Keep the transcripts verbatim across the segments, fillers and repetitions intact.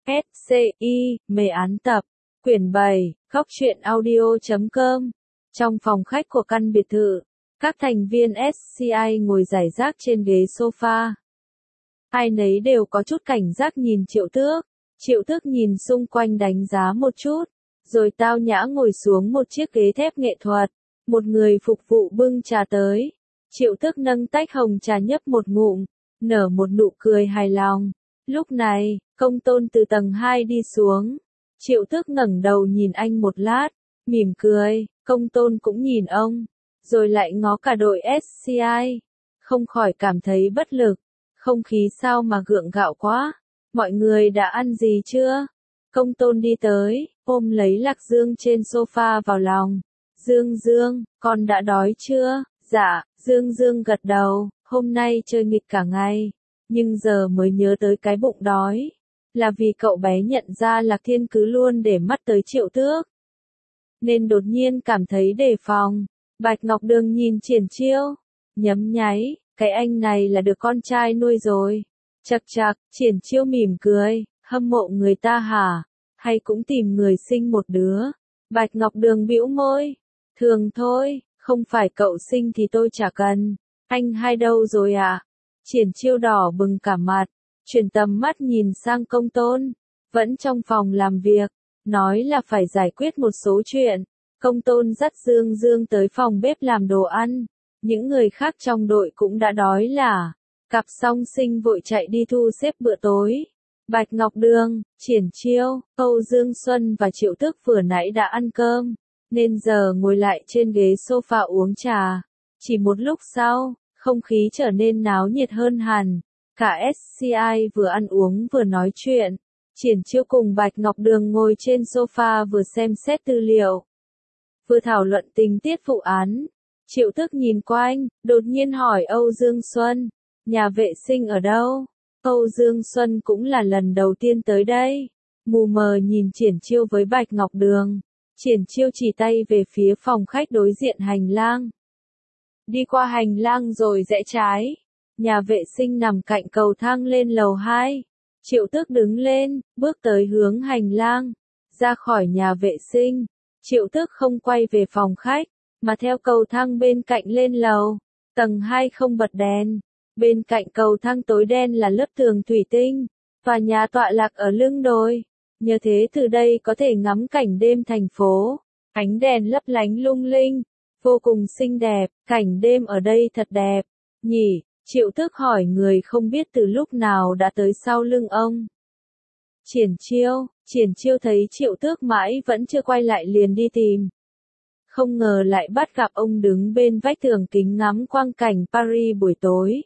ét xê i, mê án tập, quyển bảy, góc truyện audio chấm com. Trong phòng khách của căn biệt thự, các thành viên ét xê i ngồi rải rác trên ghế sofa. Ai nấy đều có chút cảnh giác nhìn Triệu Tước. Triệu Tước nhìn xung quanh đánh giá một chút, rồi tao nhã ngồi xuống một chiếc ghế thép nghệ thuật. Một người phục vụ bưng trà tới. Triệu Tước nâng tách hồng trà nhấp một ngụm, nở một nụ cười hài lòng. Lúc này, Công Tôn từ tầng hai đi xuống. Triệu Tước ngẩng đầu nhìn anh một lát, mỉm cười. Công Tôn cũng nhìn ông, rồi lại ngó cả đội ét xê i. Không khỏi cảm thấy bất lực. Không khí sao mà gượng gạo quá. Mọi người đã ăn gì chưa? Công Tôn đi tới, ôm lấy Lạc Dương trên sofa vào lòng. Dương Dương, con đã đói chưa? Dạ, Dương Dương gật đầu, hôm nay chơi nghịch cả ngày, nhưng giờ mới nhớ tới cái bụng đói. Là vì cậu bé nhận ra Lạc Thiên cứ luôn để mắt tới Triệu Tước, nên đột nhiên cảm thấy đề phòng. Bạch Ngọc Đường nhìn Triển Chiêu, nhấm nháy, cái anh này là được con trai nuôi rồi. Chậc chậc, Triển Chiêu mỉm cười, hâm mộ người ta hả? Hay cũng tìm người sinh một đứa? Bạch Ngọc Đường bĩu môi, thường thôi, không phải cậu sinh thì tôi chả cần. Anh hai đâu rồi à? Triển Chiêu đỏ bừng cả mặt, chuyển tầm mắt nhìn sang Công Tôn, vẫn trong phòng làm việc, nói là phải giải quyết một số chuyện. Công Tôn dắt Dương Dương tới phòng bếp làm đồ ăn, những người khác trong đội cũng đã đói là. Cặp song sinh vội chạy đi thu xếp bữa tối. Bạch Ngọc Đường, Triển Chiêu, Âu Dương Xuân và Triệu Tước vừa nãy đã ăn cơm, nên giờ ngồi lại trên ghế sofa uống trà. Chỉ một lúc sau, không khí trở nên náo nhiệt hơn hẳn. Cả ét xê i vừa ăn uống vừa nói chuyện. Triển Chiêu cùng Bạch Ngọc Đường ngồi trên sofa vừa xem xét tư liệu, vừa thảo luận tình tiết vụ án. Triệu Tước nhìn quanh, đột nhiên hỏi Âu Dương Xuân, nhà vệ sinh ở đâu? Âu Dương Xuân cũng là lần đầu tiên tới đây. Mù mờ nhìn Triển Chiêu với Bạch Ngọc Đường. Triển Chiêu chỉ tay về phía phòng khách đối diện hành lang. Đi qua hành lang rồi rẽ trái. Nhà vệ sinh nằm cạnh cầu thang lên lầu hai. Triệu Tước đứng lên, bước tới hướng hành lang. Ra khỏi nhà vệ sinh, Triệu Tước không quay về phòng khách, mà theo cầu thang bên cạnh lên lầu. Tầng hai không bật đèn. Bên cạnh cầu thang tối đen là lớp tường thủy tinh. Tòa nhà tọa lạc ở lưng đồi. Nhờ thế từ đây có thể ngắm cảnh đêm thành phố. Ánh đèn lấp lánh lung linh, vô cùng xinh đẹp. Cảnh đêm ở đây thật đẹp, nhỉ? Triệu Tước hỏi người không biết từ lúc nào đã tới sau lưng ông. Triển Chiêu, Triển Chiêu thấy Triệu Tước mãi vẫn chưa quay lại liền đi tìm. Không ngờ lại bắt gặp ông đứng bên vách tường kính ngắm quang cảnh Paris buổi tối.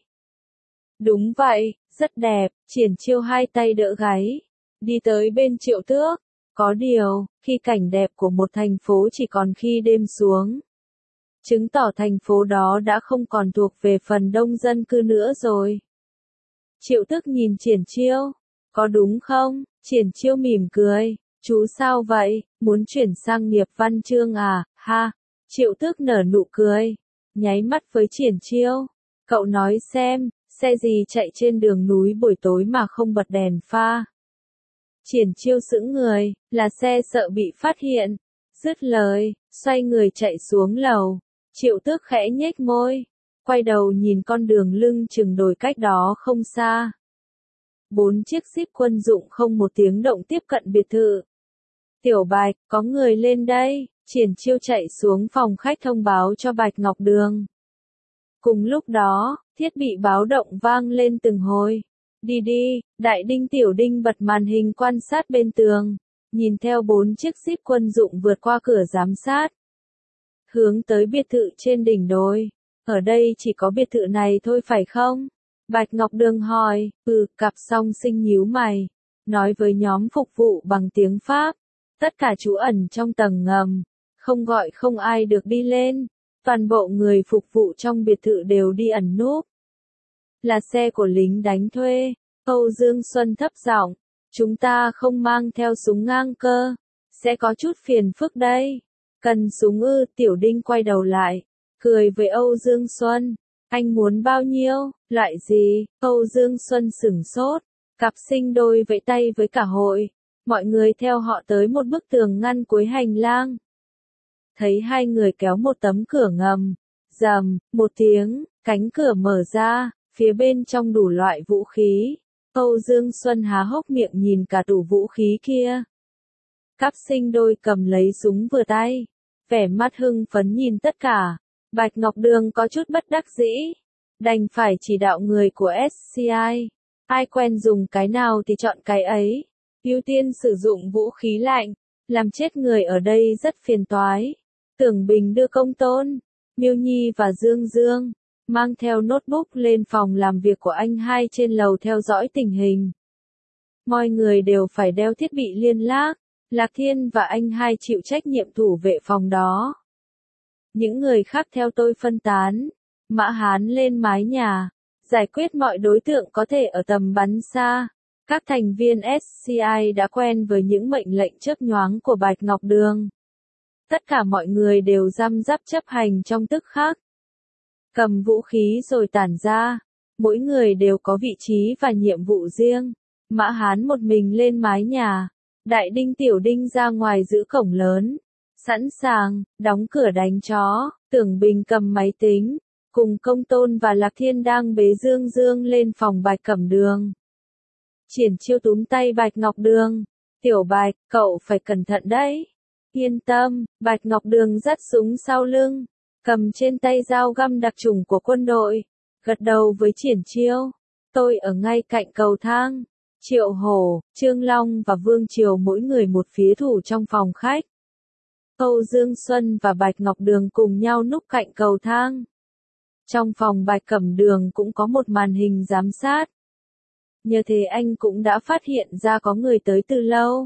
Đúng vậy, rất đẹp. Triển Chiêu hai tay đỡ gáy, đi tới bên Triệu Tước. Có điều, khi cảnh đẹp của một thành phố chỉ còn khi đêm xuống, chứng tỏ thành phố đó đã không còn thuộc về phần đông dân cư nữa rồi. Triệu Tước nhìn Triển Chiêu, có đúng không? Triển Chiêu mỉm cười, chú sao vậy, muốn chuyển sang nghiệp văn chương à, ha? Triệu Tước nở nụ cười, nháy mắt với Triển Chiêu, cậu nói xem, xe gì chạy trên đường núi buổi tối mà không bật đèn pha? Triển Chiêu sững người, là xe sợ bị phát hiện. Dứt lời, xoay người chạy xuống lầu. Triệu Tước khẽ nhếch môi, quay đầu nhìn con đường lưng chừng đồi cách đó không xa. Bốn chiếc jeep quân dụng không một tiếng động tiếp cận biệt thự. Tiểu Bạch, có người lên đây. Triển Chiêu chạy xuống phòng khách thông báo cho Bạch Ngọc Đường. Cùng lúc đó, thiết bị báo động vang lên từng hồi. Đi đi, Đại Đinh Tiểu Đinh bật màn hình quan sát bên tường, nhìn theo bốn chiếc jeep quân dụng vượt qua cửa giám sát, hướng tới biệt thự trên đỉnh đồi. Ở đây chỉ có biệt thự này thôi phải không? Bạch Ngọc Đường hỏi. Ừ, cặp song sinh nhíu mày, nói với nhóm phục vụ bằng tiếng Pháp. Tất cả trú ẩn trong tầng ngầm, không gọi không ai được đi lên. Toàn bộ người phục vụ trong biệt thự đều đi ẩn núp. Là xe của lính đánh thuê. Âu Dương Xuân thấp giọng, chúng ta không mang theo súng ngang cơ, sẽ có chút phiền phức đây. Cần súng ư? Tiểu Đinh quay đầu lại, cười với Âu Dương Xuân. Anh muốn bao nhiêu? Loại gì? Âu Dương Xuân sửng sốt, Cặp sinh đôi vẫy tay với cả hội, mọi người theo họ tới một bức tường ngăn cuối hành lang. Thấy hai người kéo một tấm cửa ngầm, rầm, một tiếng, cánh cửa mở ra, phía bên trong đủ loại vũ khí. Âu Dương Xuân há hốc miệng nhìn cả tủ vũ khí kia. Cặp sinh đôi cầm lấy súng vừa tay, vẻ mặt hưng phấn nhìn tất cả. Bạch Ngọc Đường có chút bất đắc dĩ, đành phải chỉ đạo người của ét xê i, ai quen dùng cái nào thì chọn cái ấy, ưu tiên sử dụng vũ khí lạnh, làm chết người ở đây rất phiền toái. Tưởng Bình đưa Công Tôn, Miêu Nhi và Dương Dương, mang theo notebook lên phòng làm việc của anh hai trên lầu theo dõi tình hình. Mọi người đều phải đeo thiết bị liên lạc, Lạc Thiên và anh hai chịu trách nhiệm thủ vệ phòng đó. Những người khác theo tôi phân tán, Mã Hán lên mái nhà, giải quyết mọi đối tượng có thể ở tầm bắn xa. Các thành viên ét xê i đã quen với những mệnh lệnh chớp nhoáng của Bạch Ngọc Đường. Tất cả mọi người đều răm rắp chấp hành trong tức khắc. Cầm vũ khí rồi tản ra, mỗi người đều có vị trí và nhiệm vụ riêng. Mã Hán một mình lên mái nhà, Đại Đinh Tiểu Đinh ra ngoài giữ cổng lớn. Sẵn sàng, đóng cửa đánh chó, Tưởng Bình cầm máy tính, cùng Công Tôn và Lạc Thiên đang bế Dương Dương lên phòng Bạch Cẩm Đường. Triển Chiêu túm tay Bạch Ngọc Đường, Tiểu Bạch, cậu phải cẩn thận đấy. Yên tâm, Bạch Ngọc Đường dắt súng sau lưng, cầm trên tay dao găm đặc trùng của quân đội, gật đầu với Triển Chiêu. Tôi ở ngay cạnh cầu thang. Triệu Hổ, Trương Long và Vương Triều mỗi người một phía thủ trong phòng khách. Âu Dương Xuân và Bạch Ngọc Đường cùng nhau núp cạnh cầu thang. Trong phòng Bạch Cẩm Đường cũng có một màn hình giám sát. Nhờ thế anh cũng đã phát hiện ra có người tới từ lâu.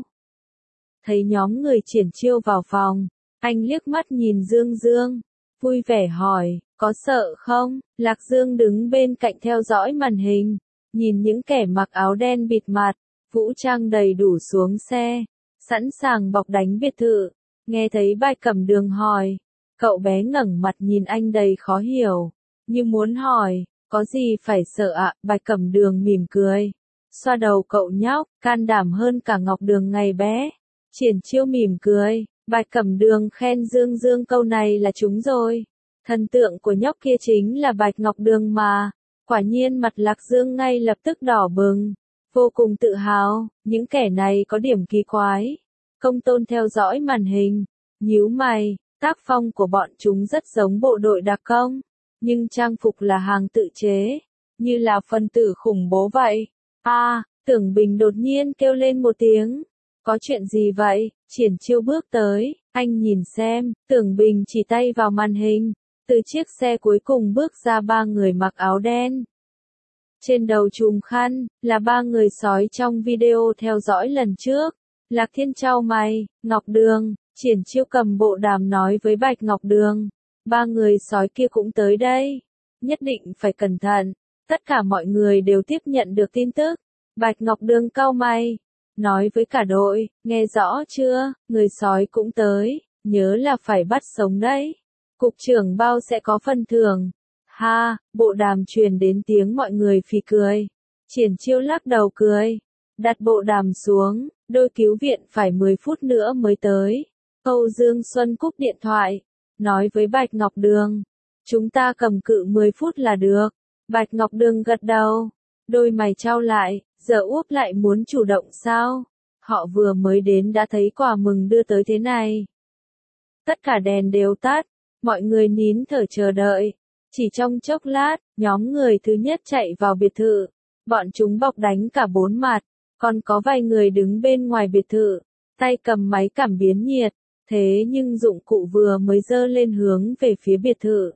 Thấy nhóm người Triển Chiêu vào phòng, anh liếc mắt nhìn Dương Dương, vui vẻ hỏi, có sợ không? Lạc Dương đứng bên cạnh theo dõi màn hình, nhìn những kẻ mặc áo đen bịt mặt, vũ trang đầy đủ xuống xe, sẵn sàng bọc đánh biệt thự. Nghe thấy Bạch Cẩm Đường hỏi, cậu bé ngẩng mặt nhìn anh đầy khó hiểu, như muốn hỏi, có gì phải sợ ạ? À? Bạch Cẩm Đường mỉm cười, xoa đầu cậu nhóc, can đảm hơn cả Ngọc Đường ngày bé. Triển Chiêu mỉm cười, Bạch Cẩm Đường khen Dương Dương câu này là trúng rồi. Thần tượng của nhóc kia chính là Bạch Ngọc Đường mà. Quả nhiên mặt Lạc Dương ngay lập tức đỏ bừng, vô cùng tự hào, những kẻ này có điểm kỳ quái. Công Tôn theo dõi màn hình, nhíu mày, tác phong của bọn chúng rất giống bộ đội đặc công, nhưng trang phục là hàng tự chế, như là phân tử khủng bố vậy. A, à, Tưởng Bình đột nhiên kêu lên một tiếng. Có chuyện gì vậy? Triển Chiêu bước tới, anh nhìn xem, Tưởng Bình chỉ tay vào màn hình, từ chiếc xe cuối cùng bước ra ba người mặc áo đen. Trên đầu trùm khăn, là ba người sói trong video theo dõi lần trước. Lạc Thiên chau mày, Ngọc Đường, Triển Chiêu cầm bộ đàm nói với Bạch Ngọc Đường. Ba người sói kia cũng tới đây. Nhất định phải cẩn thận. Tất cả mọi người đều tiếp nhận được tin tức. Bạch Ngọc Đường cau mày, nói với cả đội, nghe rõ chưa, người sói cũng tới, nhớ là phải bắt sống đấy. Cục trưởng bao sẽ có phần thưởng. Ha, bộ đàm truyền đến tiếng mọi người phì cười. Triển Chiêu lắc đầu cười, đặt bộ đàm xuống, đội cứu viện phải mười phút nữa mới tới. Âu Dương Xuân cúp điện thoại, nói với Bạch Ngọc Đường, chúng ta cầm cự mười phút là được. Bạch Ngọc Đường gật đầu, đôi mày chau lại, giờ úp lại muốn chủ động sao? Họ vừa mới đến đã thấy quà mừng đưa tới thế này. Tất cả đèn đều tắt, mọi người nín thở chờ đợi. Chỉ trong chốc lát, nhóm người thứ nhất chạy vào biệt thự. Bọn chúng bọc đánh cả bốn mặt, còn có vài người đứng bên ngoài biệt thự, tay cầm máy cảm biến nhiệt. Thế nhưng dụng cụ vừa mới giơ lên hướng về phía biệt thự.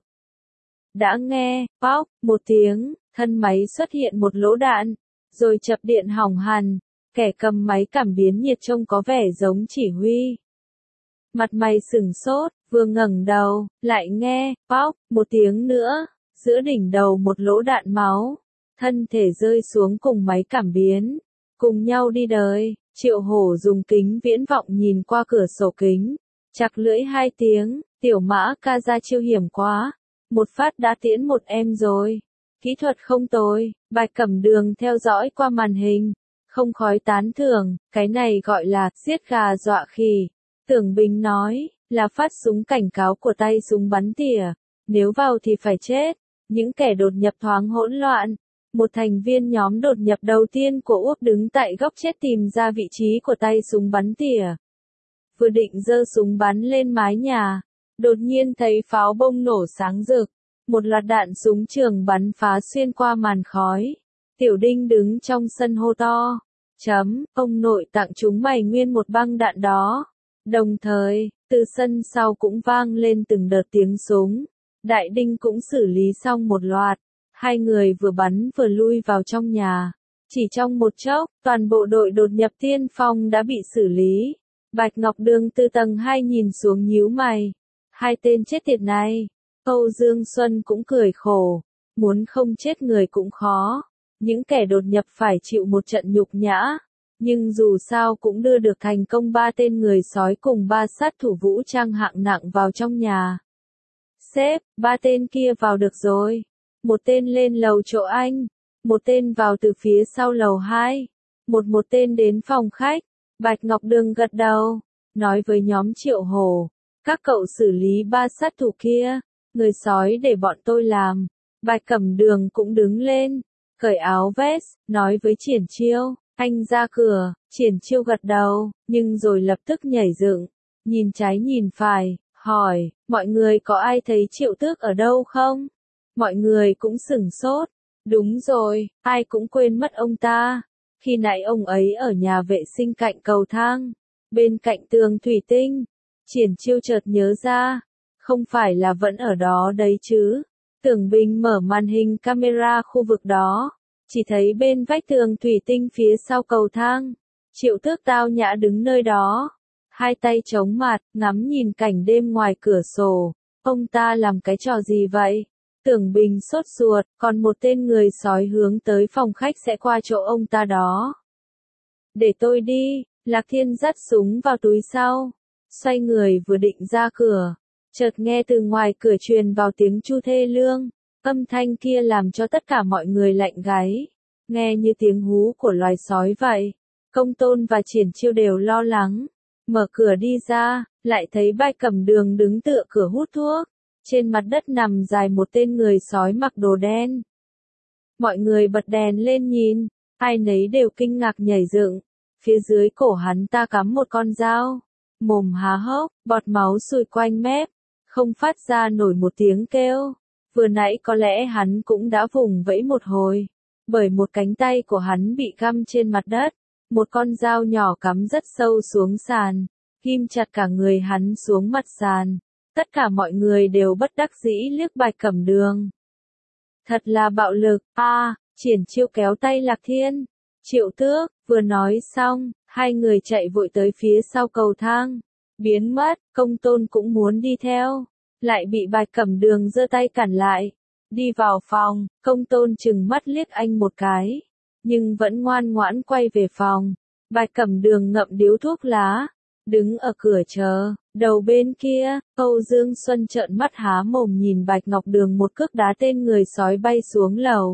Đã nghe, pop, một tiếng, thân máy xuất hiện một lỗ đạn, rồi chập điện hỏng hẳn. Kẻ cầm máy cảm biến nhiệt trông có vẻ giống chỉ huy. Mặt mày sửng sốt, vừa ngẩng đầu, lại nghe, pop, một tiếng nữa, giữa đỉnh đầu một lỗ đạn máu, thân thể rơi xuống cùng máy cảm biến, cùng nhau đi đời. Triệu Hổ dùng kính viễn vọng nhìn qua cửa sổ kính, chặt lưỡi hai tiếng, tiểu Mã ca ra chiêu hiểm quá, một phát đã tiễn một em rồi, kỹ thuật không tồi. Bạch Cẩm Đường theo dõi qua màn hình, không khói tán thưởng, cái này gọi là giết gà dọa khỉ. Tưởng Bình nói, là phát súng cảnh cáo của tay súng bắn tỉa, nếu vào thì phải chết. Những kẻ đột nhập thoáng hỗn loạn. Một thành viên nhóm đột nhập đầu tiên của Úc đứng tại góc chết tìm ra vị trí của tay súng bắn tỉa. Vừa định giơ súng bắn lên mái nhà, đột nhiên thấy pháo bông nổ sáng rực. Một loạt đạn súng trường bắn phá xuyên qua màn khói. Tiểu Đinh đứng trong sân hô to. Chấm, ông nội tặng chúng mày nguyên một băng đạn đó. Đồng thời, từ sân sau cũng vang lên từng đợt tiếng súng. Đại Đinh cũng xử lý xong một loạt. Hai người vừa bắn vừa lui vào trong nhà. Chỉ trong một chốc, toàn bộ đội đột nhập tiên phong đã bị xử lý. Bạch Ngọc Đường từ tầng hai nhìn xuống nhíu mày. Hai tên chết tiệt này. Âu Dương Xuân cũng cười khổ. Muốn không chết người cũng khó. Những kẻ đột nhập phải chịu một trận nhục nhã. Nhưng dù sao cũng đưa được thành công ba tên người sói cùng ba sát thủ vũ trang hạng nặng vào trong nhà. Sếp, ba tên kia vào được rồi. Một tên lên lầu chỗ anh. Một tên vào từ phía sau lầu hai. Một một tên đến phòng khách. Bạch Ngọc Đường gật đầu. Nói với nhóm Triệu Hổ. Các cậu xử lý ba sát thủ kia. Người sói để bọn tôi làm. Bạch Cẩm Đường cũng đứng lên. Cởi áo vest. Nói với Triển Chiêu. Anh ra cửa. Triển Chiêu gật đầu. Nhưng rồi lập tức nhảy dựng. Nhìn trái nhìn phải. Hỏi. Mọi người có ai thấy Triệu Tước ở đâu không? Mọi người cũng sửng sốt. Đúng rồi. Ai cũng quên mất ông ta. Khi nãy ông ấy ở nhà vệ sinh cạnh cầu thang. Bên cạnh tường thủy tinh. Triển Chiêu chợt nhớ ra. Không phải là vẫn ở đó đấy chứ. Tưởng Bình mở màn hình camera khu vực đó. Chỉ thấy bên vách tường thủy tinh phía sau cầu thang. Triệu Tước tao nhã đứng nơi đó. Hai tay chống mặt, ngắm nhìn cảnh đêm ngoài cửa sổ. Ông ta làm cái trò gì vậy? Tưởng Bình sốt ruột, còn một tên người sói hướng tới phòng khách sẽ qua chỗ ông ta đó. Để tôi đi, Lạc Thiên dắt súng vào túi sau. Xoay người vừa định ra cửa. Chợt nghe từ ngoài cửa truyền vào tiếng chu thê lương. Âm thanh kia làm cho tất cả mọi người lạnh gáy. Nghe như tiếng hú của loài sói vậy. Công Tôn và Triển Chiêu đều lo lắng. Mở cửa đi ra, lại thấy Bạch Cẩm Đường đứng tựa cửa hút thuốc. Trên mặt đất nằm dài một tên người sói mặc đồ đen. Mọi người bật đèn lên nhìn, ai nấy đều kinh ngạc nhảy dựng. Phía dưới cổ hắn ta cắm một con dao. Mồm há hốc, bọt máu sùi quanh mép. Không phát ra nổi một tiếng kêu. Vừa nãy có lẽ hắn cũng đã vùng vẫy một hồi. Bởi một cánh tay của hắn bị găm trên mặt đất. Một con dao nhỏ cắm rất sâu xuống sàn. Ghim chặt cả người hắn xuống mặt sàn. Tất cả mọi người đều bất đắc dĩ liếc Bạch Cẩm Đường. Thật là bạo lực, a à, Triển Chiêu kéo tay Lạc Thiên. Triệu Tước, vừa nói xong, hai người chạy vội tới phía sau cầu thang. Biến mất, Công Tôn cũng muốn đi theo. Lại bị Bạch Cẩm Đường giơ tay cản lại. Đi vào phòng, Công Tôn trừng mắt liếc anh một cái. Nhưng vẫn ngoan ngoãn quay về phòng. Bạch Cẩm Đường ngậm điếu thuốc lá. Đứng ở cửa chờ, đầu bên kia, Âu Dương Xuân trợn mắt há mồm nhìn Bạch Ngọc Đường một cước đá tên người sói bay xuống lầu.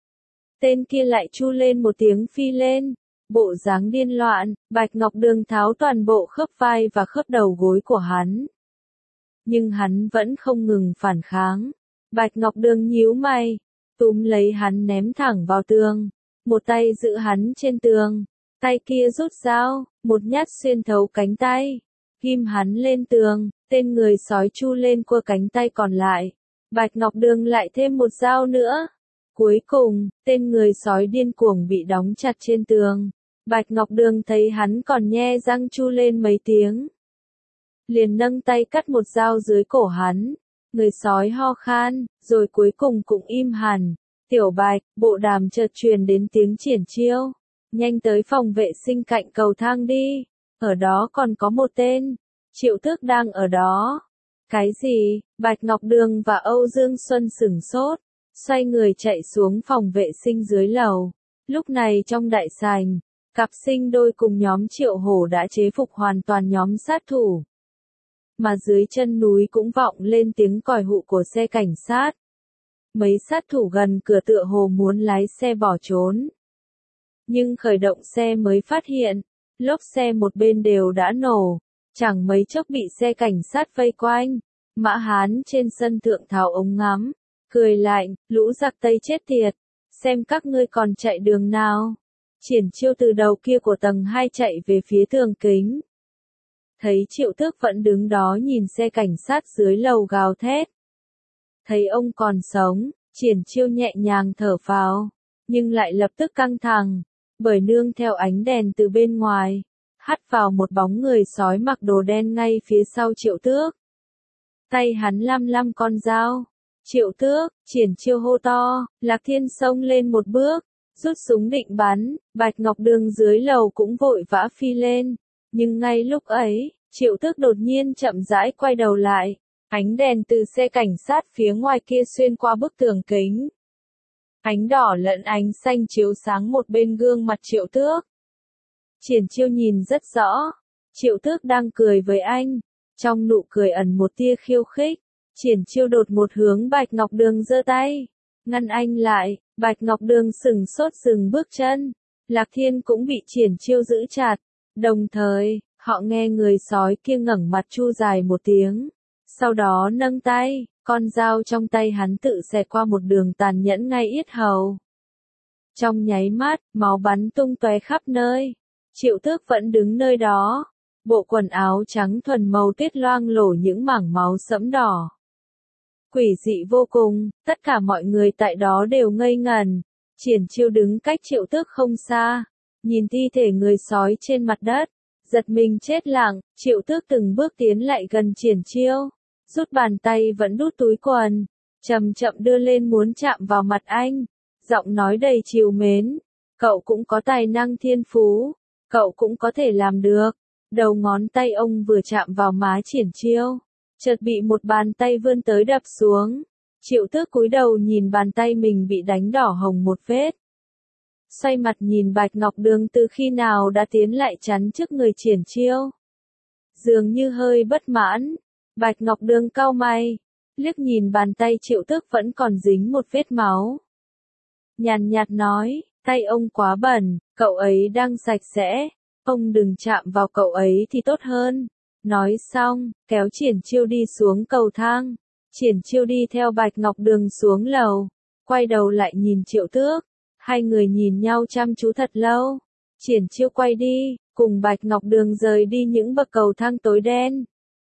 Tên kia lại chu lên một tiếng phi lên, bộ dáng điên loạn, Bạch Ngọc Đường tháo toàn bộ khớp vai và khớp đầu gối của hắn. Nhưng hắn vẫn không ngừng phản kháng. Bạch Ngọc Đường nhíu mày, túm lấy hắn ném thẳng vào tường, một tay giữ hắn trên tường. Tay kia rút dao, một nhát xuyên thấu cánh tay, ghim hắn lên tường, tên người sói chu lên cua cánh tay còn lại. Bạch Ngọc Đường lại thêm một dao nữa. Cuối cùng, tên người sói điên cuồng bị đóng chặt trên tường. Bạch Ngọc Đường thấy hắn còn nhe răng chu lên mấy tiếng. Liền nâng tay cắt một dao dưới cổ hắn. Người sói ho khan, rồi cuối cùng cũng im hẳn. Tiểu Bạch, bộ đàm chợt truyền đến tiếng Triển Chiêu. Nhanh tới phòng vệ sinh cạnh cầu thang đi. Ở đó còn có một tên. Triệu Tước đang ở đó. Cái gì? Bạch Ngọc Đường và Âu Dương Xuân sửng sốt. Xoay người chạy xuống phòng vệ sinh dưới lầu. Lúc này trong đại sảnh, cặp sinh đôi cùng nhóm Triệu Hổ đã chế phục hoàn toàn nhóm sát thủ. Mà dưới chân núi cũng vọng lên tiếng còi hụ của xe cảnh sát. Mấy sát thủ gần cửa tựa hồ muốn lái xe bỏ trốn. Nhưng khởi động xe mới phát hiện, lốp xe một bên đều đã nổ, chẳng mấy chốc bị xe cảnh sát vây quanh. Mã Hán trên sân thượng tháo ống ngắm, cười lạnh, lũ giặc Tây chết tiệt, xem các ngươi còn chạy đường nào. Triển Chiêu từ đầu kia của tầng hai chạy về phía tường kính. Thấy Triệu Tước vẫn đứng đó nhìn xe cảnh sát dưới lầu gào thét. Thấy ông còn sống, Triển Chiêu nhẹ nhàng thở phào, nhưng lại lập tức căng thẳng, bởi nương theo ánh đèn từ bên ngoài, hắt vào một bóng người sói mặc đồ đen ngay phía sau Triệu Tước. Tay hắn lăm lăm con dao. Triệu Tước, Triển Chiêu hô to, Lạc Thiên xông lên một bước, rút súng định bắn, Bạch Ngọc Đường dưới lầu cũng vội vã phi lên. Nhưng ngay lúc ấy, Triệu Tước đột nhiên chậm rãi quay đầu lại, ánh đèn từ xe cảnh sát phía ngoài kia xuyên qua bức tường kính. Ánh đỏ lẫn ánh xanh chiếu sáng một bên gương mặt Triệu Tước. Triển Chiêu nhìn rất rõ, Triệu Tước đang cười với anh, trong nụ cười ẩn một tia khiêu khích. Triển Chiêu đột một hướng Bạch Ngọc Đường giơ tay, ngăn anh lại. Bạch Ngọc Đường sừng sốt dừng bước chân. Lạc Thiên cũng bị Triển Chiêu giữ chặt. Đồng thời, họ nghe người sói kia ngẩng mặt chu dài một tiếng. Sau đó nâng tay, con dao trong tay hắn tự xẹt qua một đường tàn nhẫn ngay yết hầu. Trong nháy mắt, máu bắn tung tóe khắp nơi. Triệu Tước vẫn đứng nơi đó. Bộ quần áo trắng thuần màu tuyết loang lổ những mảng máu sẫm đỏ. Quỷ dị vô cùng, tất cả mọi người tại đó đều ngây ngẩn. Triển Chiêu đứng cách Triệu Tước không xa, nhìn thi thể người sói trên mặt đất, giật mình chết lặng. Triệu Tước từng bước tiến lại gần Triển Chiêu, rút bàn tay vẫn đút túi quần, chậm chậm đưa lên muốn chạm vào mặt anh, giọng nói đầy trìu mến, cậu cũng có tài năng thiên phú, cậu cũng có thể làm được. Đầu ngón tay ông vừa chạm vào má Triển Chiêu, chợt bị một bàn tay vươn tới đập xuống. Triệu Tước cúi đầu nhìn bàn tay mình bị đánh đỏ hồng một vết. Xoay mặt nhìn Bạch Ngọc Đường từ khi nào đã tiến lại chắn trước người Triển Chiêu. Dường như hơi bất mãn, Bạch Ngọc Đường cau mày, liếc nhìn bàn tay Triệu Tước vẫn còn dính một vết máu. Nhàn nhạt nói, tay ông quá bẩn, cậu ấy đang sạch sẽ, ông đừng chạm vào cậu ấy thì tốt hơn. Nói xong, kéo Triển Chiêu đi xuống cầu thang. Triển Chiêu đi theo Bạch Ngọc Đường xuống lầu, quay đầu lại nhìn Triệu Tước. Hai người nhìn nhau chăm chú thật lâu. Triển Chiêu quay đi, cùng Bạch Ngọc Đường rời đi những bậc cầu thang tối đen.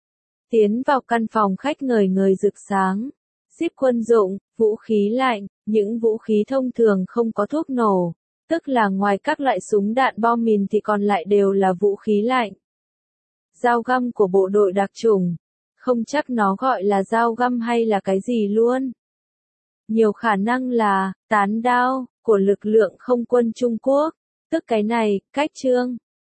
Tiến vào căn phòng khách ngời ngời rực sáng. Zip quân dụng, vũ khí lạnh, những vũ khí thông thường không có thuốc nổ. Tức là ngoài các loại súng đạn bom mìn thì còn lại đều là vũ khí lạnh. Dao găm của bộ đội đặc chủng. Không chắc nó gọi là dao găm hay là cái gì luôn. Nhiều khả năng là tán đao của lực lượng không quân Trung Quốc. Tức cái này, cách trương.